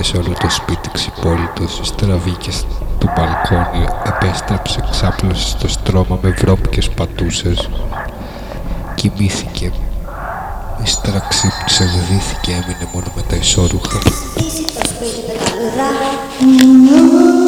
σε όλο το σπίτι ξυπόλυτος, ύστερα βγήκε στο μπαλκόνι, επέστρεψε, ξάπλωσε στο στρώμα με βρώμικες πατούσες. Κοιμήθηκε. Ύστερα ξύπνησε, βδύθηκε, έμεινε μόνο με τα ισόρουχα. Το σπίτι, πεταλούδα.